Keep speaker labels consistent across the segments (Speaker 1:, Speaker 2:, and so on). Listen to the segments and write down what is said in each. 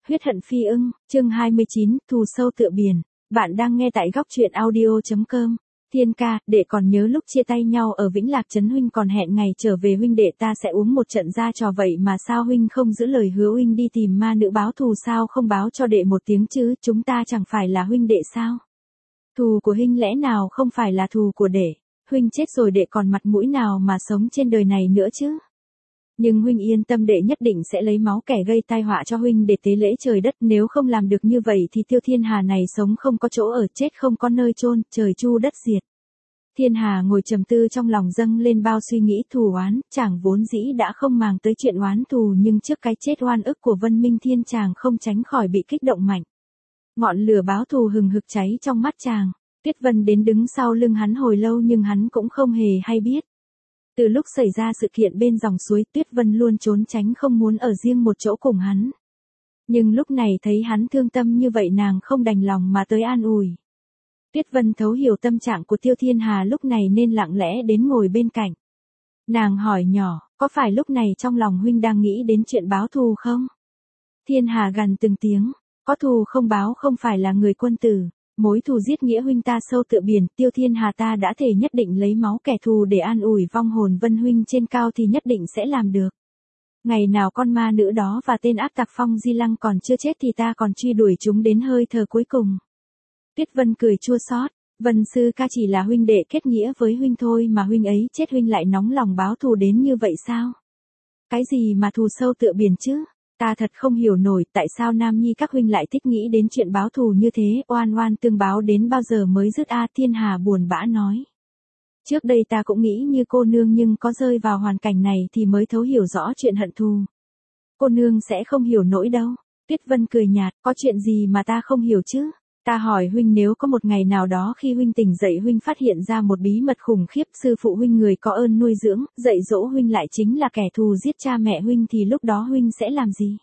Speaker 1: Huyết hận phi ưng, chương 29, thù sâu tựa biển. Bạn đang nghe tại góc truyện audio.com. Thiên ca, đệ còn nhớ lúc chia tay nhau ở Vĩnh Lạc Trấn huynh còn hẹn ngày trở về huynh đệ ta sẽ uống một trận ra trò vậy mà sao huynh không giữ lời hứa huynh đi tìm ma nữ báo thù sao không báo cho đệ một tiếng chứ, chúng ta chẳng phải là huynh đệ sao? Thù của huynh lẽ nào không phải là thù của đệ, huynh chết rồi đệ còn mặt mũi nào mà sống trên đời này nữa chứ? Nhưng huynh yên tâm đệ nhất định sẽ lấy máu kẻ gây tai họa cho huynh để tế lễ trời đất, nếu không làm được như vậy thì Tiêu Thiên Hà này sống không có chỗ ở, chết không có nơi chôn, trời chu đất diệt. Thiên Hà ngồi trầm tư, trong lòng dâng lên bao suy nghĩ thù oán, chàng vốn dĩ đã không màng tới chuyện oán thù, nhưng trước cái chết oan ức của Vân Minh Thiên chàng không tránh khỏi bị kích động mạnh. Ngọn lửa báo thù hừng hực cháy trong mắt chàng. Tuyết Vân đến đứng sau lưng hắn hồi lâu nhưng hắn cũng không hề hay biết. Từ lúc xảy ra sự kiện bên dòng suối, Tuyết Vân luôn trốn tránh không muốn ở riêng một chỗ cùng hắn. Nhưng lúc này thấy hắn thương tâm như vậy nàng không đành lòng mà tới an ủi. Tuyết Vân thấu hiểu tâm trạng của Tiêu Thiên Hà lúc này nên lặng lẽ đến ngồi bên cạnh. Nàng hỏi nhỏ, có phải lúc này trong lòng huynh đang nghĩ đến chuyện báo thù không? Thiên Hà gằn từng tiếng, có thù không báo không phải là người quân tử. Mối thù giết nghĩa huynh ta sâu tựa biển, Tiêu Thiên Hà ta đã thề nhất định lấy máu kẻ thù để an ủi vong hồn Vân huynh trên cao thì nhất định sẽ làm được. Ngày nào con ma nữ đó và tên ác tặc Phong Di Lăng còn chưa chết thì ta còn truy đuổi chúng đến hơi thở cuối cùng. Tuyết Vân cười chua xót, Vân sư ca chỉ là huynh đệ kết nghĩa với huynh thôi mà huynh ấy chết huynh lại nóng lòng báo thù đến như vậy sao? Cái gì mà thù sâu tựa biển chứ? Ta thật không hiểu nổi tại sao nam nhi các huynh lại thích nghĩ đến chuyện báo thù như thế, oan oan tương báo đến bao giờ mới dứt a? Thiên Hà buồn bã nói. Trước đây ta cũng nghĩ như cô nương nhưng có rơi vào hoàn cảnh này thì mới thấu hiểu rõ chuyện hận thù. Cô nương sẽ không hiểu nổi đâu. Tuyết Vân cười nhạt, có chuyện gì mà ta không hiểu chứ? Ta hỏi huynh nếu có một ngày nào đó khi huynh tỉnh dậy huynh phát hiện ra một bí mật khủng khiếp, sư phụ huynh người có ơn nuôi dưỡng, dạy dỗ huynh lại chính là kẻ thù giết cha mẹ huynh thì lúc đó huynh sẽ làm gì?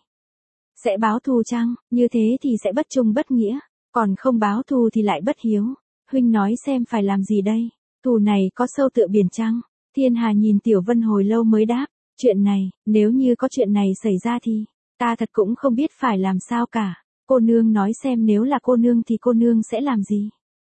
Speaker 1: Sẽ báo thù chăng? Như thế thì sẽ bất trung bất nghĩa, còn không báo thù thì lại bất hiếu. Huynh nói xem phải làm gì đây? Thù này có sâu tựa biển chăng? Thiên Hà nhìn Tiểu Vân hồi lâu mới đáp, chuyện này, nếu như có chuyện này xảy ra thì, ta thật cũng không biết phải làm sao cả. Cô nương nói xem nếu là cô nương thì cô nương sẽ làm gì?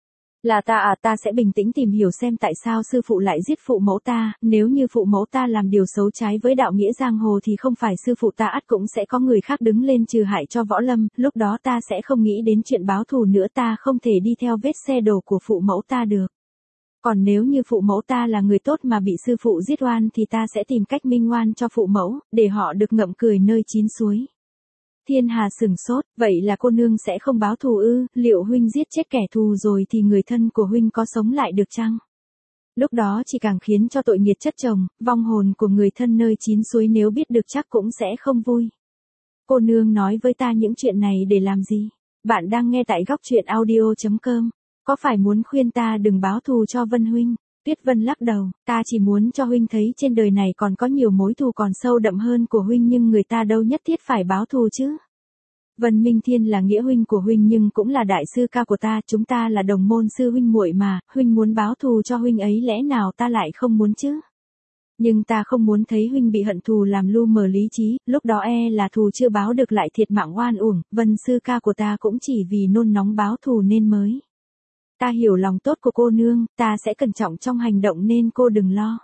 Speaker 1: Là ta à, ta sẽ bình tĩnh tìm hiểu xem tại sao sư phụ lại giết phụ mẫu ta, nếu như phụ mẫu ta làm điều xấu trái với đạo nghĩa giang hồ thì không phải sư phụ ta ắt cũng sẽ có người khác đứng lên trừ hại cho Võ Lâm, lúc đó ta sẽ không nghĩ đến chuyện báo thù nữa, ta không thể đi theo vết xe đổ của phụ mẫu ta được. Còn nếu như phụ mẫu ta là người tốt mà bị sư phụ giết oan thì ta sẽ tìm cách minh oan cho phụ mẫu, để họ được ngậm cười nơi chín suối. Thiên Hà sửng sốt, vậy là cô nương sẽ không báo thù ư? Liệu huynh giết chết kẻ thù rồi thì người thân của huynh có sống lại được chăng? Lúc đó chỉ càng khiến cho tội nghiệt chất chồng, vong hồn của người thân nơi chín suối nếu biết được chắc cũng sẽ không vui. Cô nương nói với ta những chuyện này để làm gì? Bạn đang nghe tại góc truyện audio.com. Có phải muốn khuyên ta đừng báo thù cho Vân huynh? Tuyết Vân lắc đầu, ta chỉ muốn cho huynh thấy trên đời này còn có nhiều mối thù còn sâu đậm hơn của huynh nhưng người ta đâu nhất thiết phải báo thù chứ. Vân Minh Thiên là nghĩa huynh của huynh nhưng cũng là đại sư ca của ta, chúng ta là đồng môn sư huynh muội mà, huynh muốn báo thù cho huynh ấy lẽ nào ta lại không muốn chứ? Nhưng ta không muốn thấy huynh bị hận thù làm lu mờ lý trí, lúc đó là thù chưa báo được lại thiệt mạng oan uổng, Vân sư ca của ta cũng chỉ vì nôn nóng báo thù nên mới. Ta hiểu lòng tốt của cô nương, ta sẽ cẩn trọng trong hành động nên cô đừng lo.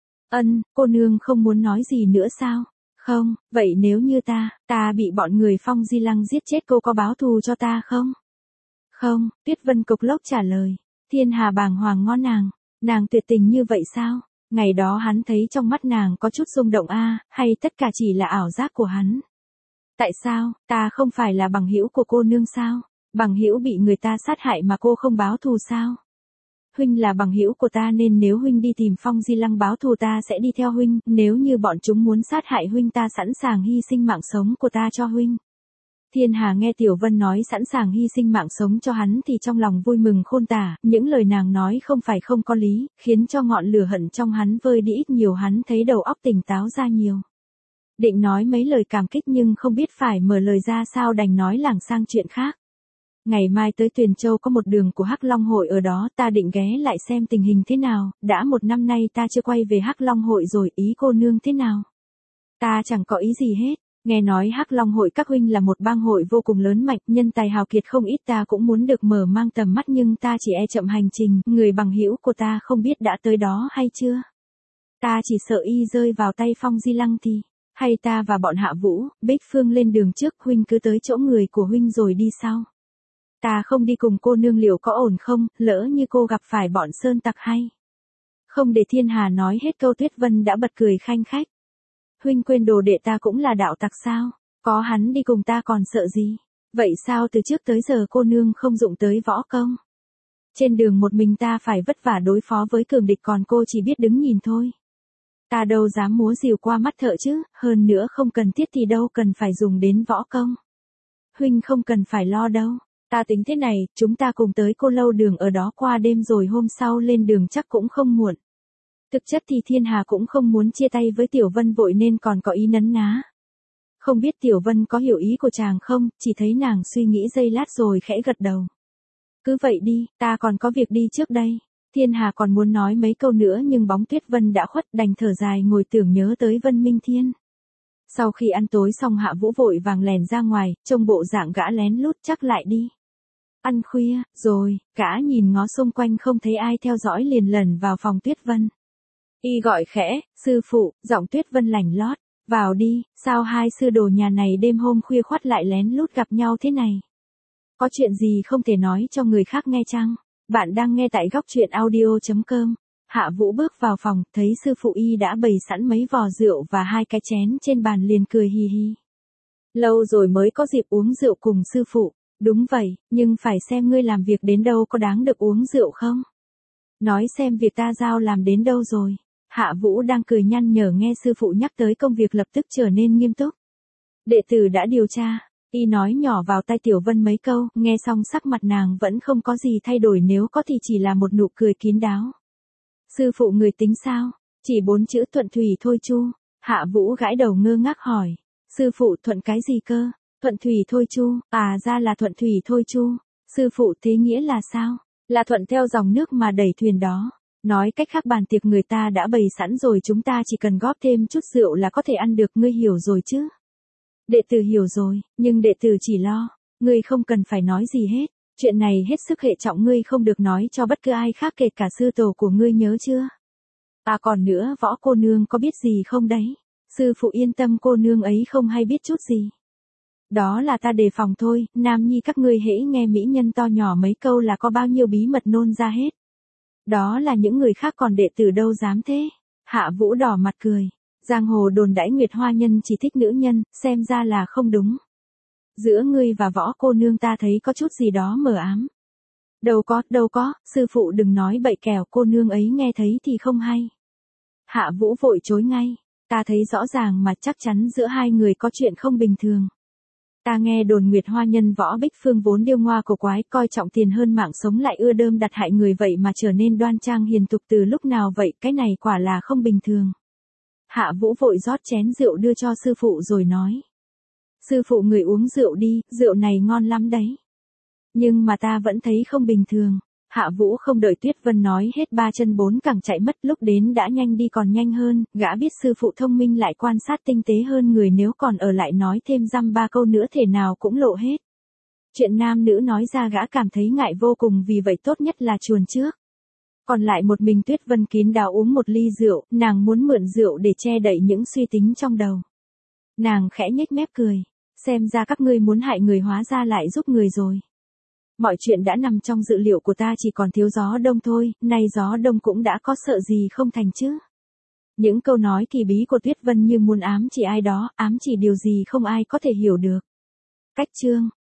Speaker 1: Cô nương không muốn nói gì nữa sao? Không, vậy nếu như ta bị bọn người Phong Di Lăng giết chết cô có báo thù cho ta không? Không, Tuyết Vân cộc lốc trả lời. Thiên Hà bàng hoàng ngó nàng tuyệt tình như vậy sao? Ngày đó hắn thấy trong mắt nàng có chút rung động hay tất cả chỉ là ảo giác của hắn? Tại sao, ta không phải là bằng hữu của cô nương sao? Bằng hữu bị người ta sát hại mà cô không báo thù sao? Huynh là bằng hữu của ta nên nếu huynh đi tìm Phong Di Lăng báo thù ta sẽ đi theo huynh, nếu như bọn chúng muốn sát hại huynh ta sẵn sàng hy sinh mạng sống của ta cho huynh. Thiên Hà nghe Tiểu Vân nói sẵn sàng hy sinh mạng sống cho hắn thì trong lòng vui mừng khôn tả, những lời nàng nói không phải không có lý, khiến cho ngọn lửa hận trong hắn vơi đi ít nhiều, hắn thấy đầu óc tỉnh táo ra nhiều. Định nói mấy lời cảm kích nhưng không biết phải mở lời ra sao đành nói lảng sang chuyện khác. Ngày mai tới Tuyền Châu có một đường của Hắc Long hội ở đó, ta định ghé lại xem tình hình thế nào, đã một năm nay ta chưa quay về Hắc Long hội rồi, ý cô nương thế nào? Ta chẳng có ý gì hết, Nghe nói Hắc Long hội các huynh là một bang hội vô cùng lớn mạnh, nhân tài hào kiệt không ít, ta cũng muốn được mở mang tầm mắt nhưng ta chỉ e chậm hành trình, người bằng hữu của ta không biết đã tới đó hay chưa. Ta chỉ sợ y rơi vào tay Phong Di Lăng thì, hay ta và bọn Hạ Vũ, Bích Phương lên đường trước, huynh cứ tới chỗ người của huynh rồi đi sau. Ta không đi cùng cô nương liệu có ổn không, lỡ như cô gặp phải bọn sơn tặc hay. Không để Thiên Hà nói hết câu Tuyết Vân đã bật cười khanh khách. Huynh quên đồ đệ ta cũng là đạo tặc sao, có hắn đi cùng ta còn sợ gì, vậy sao từ trước tới giờ cô nương không dụng tới võ công. Trên đường một mình ta phải vất vả đối phó với cường địch còn cô chỉ biết đứng nhìn thôi. Ta đâu dám múa rìu qua mắt thợ chứ, hơn nữa không cần thiết thì đâu cần phải dùng đến võ công. Huynh không cần phải lo đâu, ta tính thế này, chúng ta cùng tới Cô Lâu Đường ở đó qua đêm rồi hôm sau lên đường chắc cũng không muộn. Thực chất thì Thiên Hà cũng không muốn chia tay với Tiểu Vân vội nên còn có ý nấn ná. Không biết Tiểu Vân có hiểu ý của chàng không, chỉ thấy nàng suy nghĩ giây lát rồi khẽ gật đầu. Cứ vậy đi, ta còn có việc đi trước đây. Thiên Hà còn muốn nói mấy câu nữa nhưng bóng Tuyết Vân đã khuất, đành thở dài ngồi tưởng nhớ tới Vân Minh Thiên. Sau khi ăn tối xong Hạ Vũ vội vàng lèn ra ngoài, trông bộ dạng gã lén lút chắc lại đi. Ăn khuya, rồi, gã nhìn ngó xung quanh không thấy ai theo dõi liền lẩn vào phòng Tuyết Vân. Y gọi khẽ, sư phụ, giọng Tuyết Vân lành lót, vào đi, sao hai sư đồ nhà này đêm hôm khuya khoắt lại lén lút gặp nhau thế này? Có chuyện gì không thể nói cho người khác nghe chăng? Bạn đang nghe tại góc truyện audio.com. Hạ Vũ bước vào phòng, thấy sư phụ Y đã bày sẵn mấy vò rượu và hai cái chén trên bàn liền cười hì hì. Lâu rồi mới có dịp uống rượu cùng sư phụ. Đúng vậy, nhưng phải xem ngươi làm việc đến đâu có đáng được uống rượu không? Nói xem việc ta giao làm đến đâu rồi. Hạ Vũ đang cười nhăn nhở nghe sư phụ nhắc tới công việc lập tức trở nên nghiêm túc. Đệ tử đã điều tra, Y nói nhỏ vào tai Tiểu Vân mấy câu, nghe xong sắc mặt nàng vẫn không có gì thay đổi, nếu có thì chỉ là một nụ cười kín đáo. Sư phụ người tính sao? Chỉ 4 chữ thuận thủy thôi chu. Hạ Vũ gãi đầu ngơ ngác hỏi. Sư phụ thuận cái gì cơ? Thuận thủy thôi chu, à ra là thuận thủy thôi chu. Sư phụ thế nghĩa là sao? Là thuận theo dòng nước mà đẩy thuyền đó. Nói cách khác bàn tiệc người ta đã bày sẵn rồi, chúng ta chỉ cần góp thêm chút rượu là có thể ăn được, ngươi hiểu rồi chứ? Đệ tử hiểu rồi, nhưng đệ tử chỉ lo. Ngươi không cần phải nói gì hết. Chuyện này hết sức hệ trọng, ngươi không được nói cho bất cứ ai khác kể cả sư tổ của ngươi, nhớ chưa? À còn nữa, Võ cô nương có biết gì không đấy? Sư phụ yên tâm, cô nương ấy không hay biết chút gì. Đó là ta đề phòng thôi, nam nhi các ngươi hễ nghe mỹ nhân to nhỏ mấy câu là có bao nhiêu bí mật nôn ra hết. Đó là những người khác, còn đệ tử đâu dám thế. Hạ Vũ đỏ mặt cười. Giang hồ đồn đãi Nguyệt Hoa Nhân chỉ thích nữ nhân, xem ra là không đúng. Giữa ngươi và Võ cô nương ta thấy có chút gì đó mờ ám. Đâu có, sư phụ đừng nói bậy kẻo cô nương ấy nghe thấy thì không hay. Hạ Vũ vội chối ngay. Ta thấy rõ ràng mà, chắc chắn giữa hai người có chuyện không bình thường. Ta nghe đồn Nguyệt Hoa Nhân Võ Bích Phương vốn điêu ngoa cổ quái, coi trọng tiền hơn mạng sống, lại ưa đơm đặt hại người, vậy mà trở nên đoan trang hiền thục từ lúc nào vậy, cái này quả là không bình thường. Hạ Vũ vội rót chén rượu đưa cho sư phụ rồi nói. Sư phụ người uống rượu đi, rượu này ngon lắm đấy. Nhưng mà ta vẫn thấy không bình thường. Hạ Vũ không đợi Tuyết Vân nói hết, 3 chân 4 cẳng chạy mất, lúc đến đã nhanh đi còn nhanh hơn, gã biết sư phụ thông minh lại quan sát tinh tế hơn người, nếu còn ở lại nói thêm dăm ba câu nữa thể nào cũng lộ hết. Chuyện nam nữ nói ra gã cảm thấy ngại vô cùng, vì vậy tốt nhất là chuồn trước. Còn lại một mình Tuyết Vân kín đáo uống một ly rượu, nàng muốn mượn rượu để che đậy những suy tính trong đầu. Nàng khẽ nhếch mép cười, xem ra các ngươi muốn hại người hóa ra lại giúp người rồi. Mọi chuyện đã nằm trong dự liệu của ta, chỉ còn thiếu gió đông thôi, nay gió đông cũng đã có, sợ gì không thành chứ. Những câu nói kỳ bí của Tuyết Vân như muốn ám chỉ ai đó, ám chỉ điều gì không ai có thể hiểu được. Cách chương